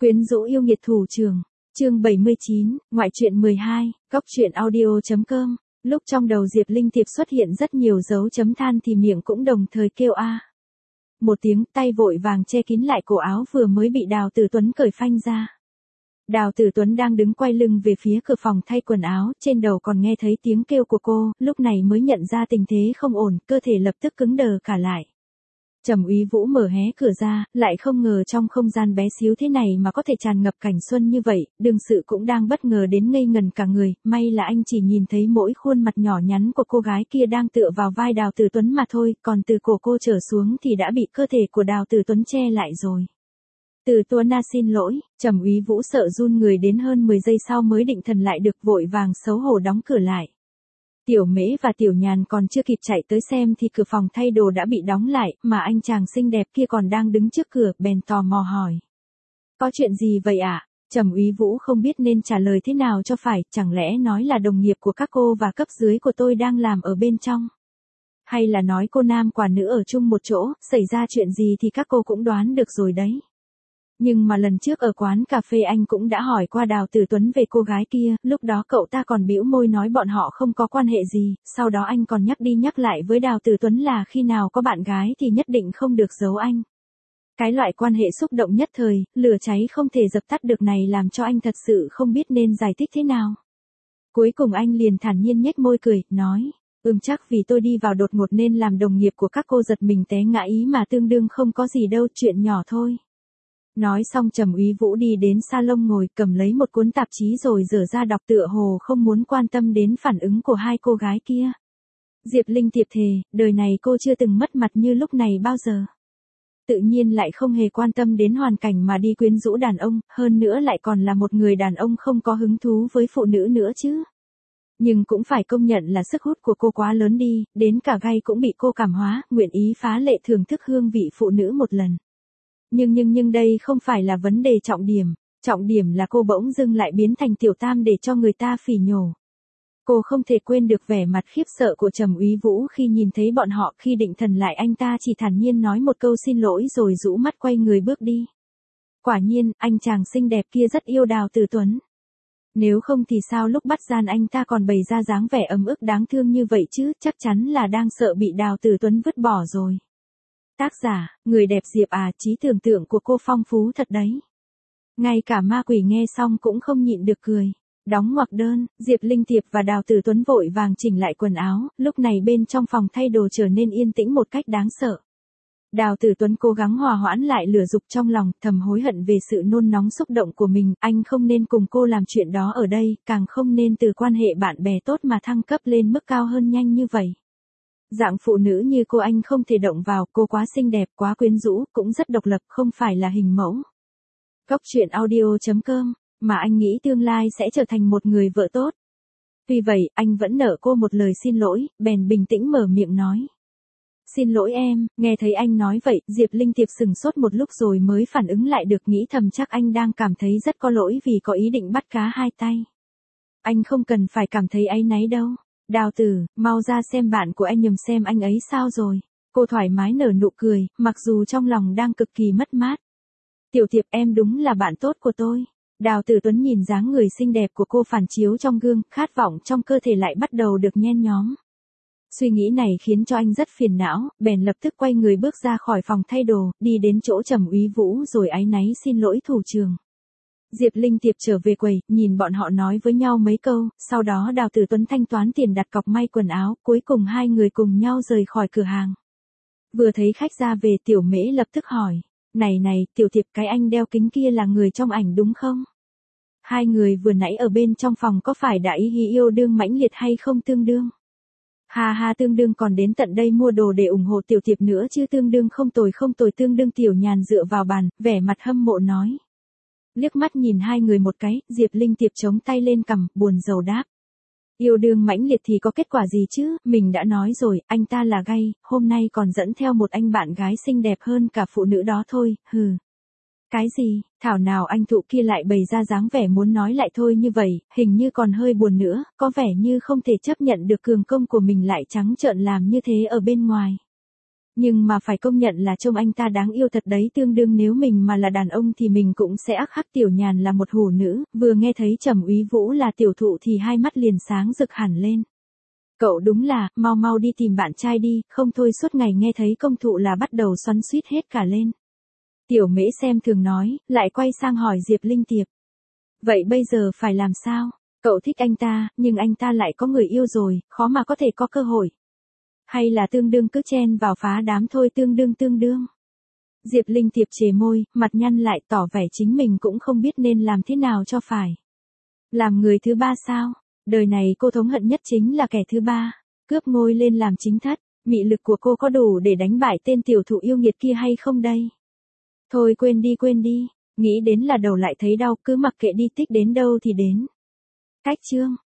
Quyến rũ yêu nghiệt thủ trưởng. Chương 79, ngoại truyện 12, góc truyện audio.com. Lúc trong đầu Diệp Linh Tiệp xuất hiện rất nhiều dấu chấm than thì miệng cũng đồng thời kêu a. Một tiếng, tay vội vàng che kín lại cổ áo vừa mới bị Đào Tử Tuấn cởi phanh ra. Đào Tử Tuấn đang đứng quay lưng về phía cửa phòng thay quần áo, trên đầu còn nghe thấy tiếng kêu của cô, lúc này mới nhận ra tình thế không ổn, cơ thể lập tức cứng đờ cả lại. Trầm Úy Vũ mở hé cửa ra, lại không ngờ trong không gian bé xíu thế này mà có thể tràn ngập cảnh xuân như vậy, đương sự cũng đang bất ngờ đến ngây ngần cả người, may là anh chỉ nhìn thấy mỗi khuôn mặt nhỏ nhắn của cô gái kia đang tựa vào vai Đào Tử Tuấn mà thôi, còn từ cổ cô trở xuống thì đã bị cơ thể của Đào Tử Tuấn che lại rồi. Từ Tuấn xin lỗi, Trầm Úy Vũ sợ run người đến hơn 10 giây sau mới định thần lại được, vội vàng xấu hổ đóng cửa lại. Tiểu Mễ và Tiểu Nhàn còn chưa kịp chạy tới xem thì cửa phòng thay đồ đã bị đóng lại, mà anh chàng xinh đẹp kia còn đang đứng trước cửa, bèn tò mò hỏi. Có chuyện gì vậy ạ? Trầm Úy Vũ không biết nên trả lời thế nào cho phải, chẳng lẽ nói là đồng nghiệp của các cô và cấp dưới của tôi đang làm ở bên trong? Hay là nói cô nam quả nữ ở chung một chỗ, xảy ra chuyện gì thì các cô cũng đoán được rồi đấy. Nhưng mà lần trước ở quán cà phê anh cũng đã hỏi qua Đào Tử Tuấn về cô gái kia, lúc đó cậu ta còn bĩu môi nói bọn họ không có quan hệ gì, sau đó anh còn nhắc đi nhắc lại với Đào Tử Tuấn là khi nào có bạn gái thì nhất định không được giấu anh. Cái loại quan hệ xúc động nhất thời, lửa cháy không thể dập tắt được này làm cho anh thật sự không biết nên giải thích thế nào. Cuối cùng anh liền thản nhiên nhếch môi cười, nói, chắc vì tôi đi vào đột ngột nên làm đồng nghiệp của các cô giật mình té ngã ý mà tương đương không có gì đâu, chuyện nhỏ thôi. Nói xong Trầm Úy Vũ đi đến salon ngồi cầm lấy một cuốn tạp chí rồi dở ra đọc tựa hồ không muốn quan tâm đến phản ứng của hai cô gái kia. Diệp Linh Tiệp thề, đời này cô chưa từng mất mặt như lúc này bao giờ. Tự nhiên lại không hề quan tâm đến hoàn cảnh mà đi quyến rũ đàn ông, hơn nữa lại còn là một người đàn ông không có hứng thú với phụ nữ nữa chứ. Nhưng cũng phải công nhận là sức hút của cô quá lớn đi, đến cả gay cũng bị cô cảm hóa, nguyện ý phá lệ thưởng thức hương vị phụ nữ một lần. Nhưng đây không phải là vấn đề trọng điểm là cô bỗng dưng lại biến thành tiểu tam để cho người ta phỉ nhổ. Cô không thể quên được vẻ mặt khiếp sợ của Trầm Úy Vũ khi nhìn thấy bọn họ, khi định thần lại anh ta chỉ thản nhiên nói một câu xin lỗi rồi rũ mắt quay người bước đi. Quả nhiên, anh chàng xinh đẹp kia rất yêu Đào Tử Tuấn. Nếu không thì sao lúc bắt gian anh ta còn bày ra dáng vẻ ấm ức đáng thương như vậy chứ, chắc chắn là đang sợ bị Đào Tử Tuấn vứt bỏ rồi. Tác giả, người đẹp Diệp à, trí tưởng tượng của cô phong phú thật đấy. Ngay cả ma quỷ nghe xong cũng không nhịn được cười. Đóng ngoặc đơn, Diệp Linh Tiệp và Đào Tử Tuấn vội vàng chỉnh lại quần áo, lúc này bên trong phòng thay đồ trở nên yên tĩnh một cách đáng sợ. Đào Tử Tuấn cố gắng hòa hoãn lại lửa dục trong lòng, thầm hối hận về sự nôn nóng xúc động của mình, anh không nên cùng cô làm chuyện đó ở đây, càng không nên từ quan hệ bạn bè tốt mà thăng cấp lên mức cao hơn nhanh như vậy. Dạng phụ nữ như cô anh không thể động vào, cô quá xinh đẹp, quá quyến rũ, cũng rất độc lập, không phải là hình mẫu. Góc truyện audio.com, mà anh nghĩ tương lai sẽ trở thành một người vợ tốt. Tuy vậy, anh vẫn nợ cô một lời xin lỗi, bèn bình tĩnh mở miệng nói. Xin lỗi em, nghe thấy anh nói vậy, Diệp Linh Tiệp sừng sốt một lúc rồi mới phản ứng lại được, nghĩ thầm chắc anh đang cảm thấy rất có lỗi vì có ý định bắt cá hai tay. Anh không cần phải cảm thấy áy náy đâu. Đào Tử, mau ra xem bạn của anh nhầm xem anh ấy sao rồi. Cô thoải mái nở nụ cười, mặc dù trong lòng đang cực kỳ mất mát. Tiểu Tiệp em đúng là bạn tốt của tôi. Đào Tử Tuấn nhìn dáng người xinh đẹp của cô phản chiếu trong gương, khát vọng trong cơ thể lại bắt đầu được nhen nhóm. Suy nghĩ này khiến cho anh rất phiền não, bèn lập tức quay người bước ra khỏi phòng thay đồ, đi đến chỗ Trầm Úy Vũ rồi áy náy xin lỗi thủ trưởng. Diệp Linh Tiệp trở về quầy, nhìn bọn họ nói với nhau mấy câu, sau đó Đào Tử Tuấn thanh toán tiền đặt cọc may quần áo, cuối cùng hai người cùng nhau rời khỏi cửa hàng. Vừa thấy khách ra về, Tiểu Mễ lập tức hỏi, này, Tiểu Tiệp, cái anh đeo kính kia là người trong ảnh đúng không? Hai người vừa nãy ở bên trong phòng có phải đã ý yêu đương mãnh liệt hay không tương đương? Ha tương đương, còn đến tận đây mua đồ để ủng hộ Tiểu Tiệp nữa chứ, tương đương không tồi tương đương. Tiểu Nhàn dựa vào bàn, vẻ mặt hâm mộ nói. Liếc mắt nhìn hai người một cái, Diệp Linh Tiệp chống tay lên cằm, buồn rầu đáp. Yêu đương mãnh liệt thì có kết quả gì chứ, mình đã nói rồi, anh ta là gay, hôm nay còn dẫn theo một anh bạn gái xinh đẹp hơn cả phụ nữ đó thôi, hừ. Cái gì, thảo nào anh thụ kia lại bày ra dáng vẻ muốn nói lại thôi như vậy, hình như còn hơi buồn nữa, có vẻ như không thể chấp nhận được cường công của mình lại trắng trợn làm như thế ở bên ngoài. Nhưng mà phải công nhận là trông anh ta đáng yêu thật đấy, tương đương nếu mình mà là đàn ông thì mình cũng sẽ ác khắc Tiểu Nhàn là một hủ nữ, vừa nghe thấy Trầm Úy Vũ là tiểu thụ thì hai mắt liền sáng rực hẳn lên. Cậu đúng là, mau mau đi tìm bạn trai đi, không thôi suốt ngày nghe thấy công thụ là bắt đầu xoắn xuýt hết cả lên. Tiểu Mễ xem thường nói, lại quay sang hỏi Diệp Linh Tiệp. Vậy bây giờ phải làm sao? Cậu thích anh ta, nhưng anh ta lại có người yêu rồi, khó mà có thể có cơ hội. Hay là tương đương cứ chen vào phá đám thôi, tương đương. Diệp Linh Tiệp chề môi, mặt nhăn lại tỏ vẻ chính mình cũng không biết nên làm thế nào cho phải. Làm người thứ ba sao? Đời này cô thống hận nhất chính là kẻ thứ ba. Cướp ngôi lên làm chính thất, mị lực của cô có đủ để đánh bại tên tiểu thụ yêu nghiệt kia hay không đây? Thôi quên đi, nghĩ đến là đầu lại thấy đau, cứ mặc kệ đi, tích đến đâu thì đến. Cách chương